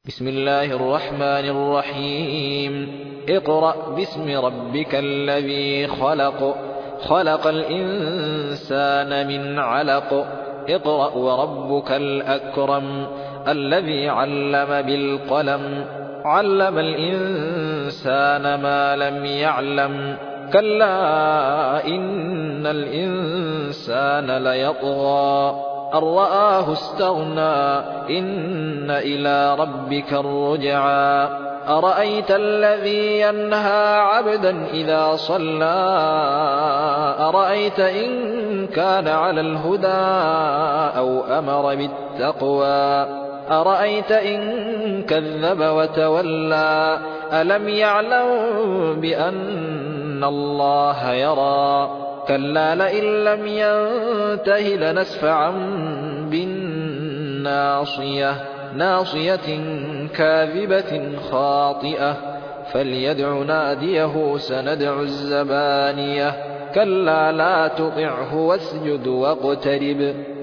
بسم الله الرحمن الرحيم اقرأ باسم ربك الذي خلق خلق الإنسان من علق اقرأ وربك الأكرم الذي علم بالقلم علم الإنسان ما لم يعلم كلا إن الإنسان ليطغى أن رآه استغنى إن إلى ربك الرجعى أرأيت الذي ينهى عبدا إذا صلى أرأيت إن كان على الهدى أو أمر بالتقوى أرأيت إن كذب وتولى ألم يعلم بأن الله يرى كلا لئن لم ينته لنسفعا بالناصية ناصية كاذبة خاطئة فليدع ناديه سندع الزبانية كلا لا تطعه واسجد واقترب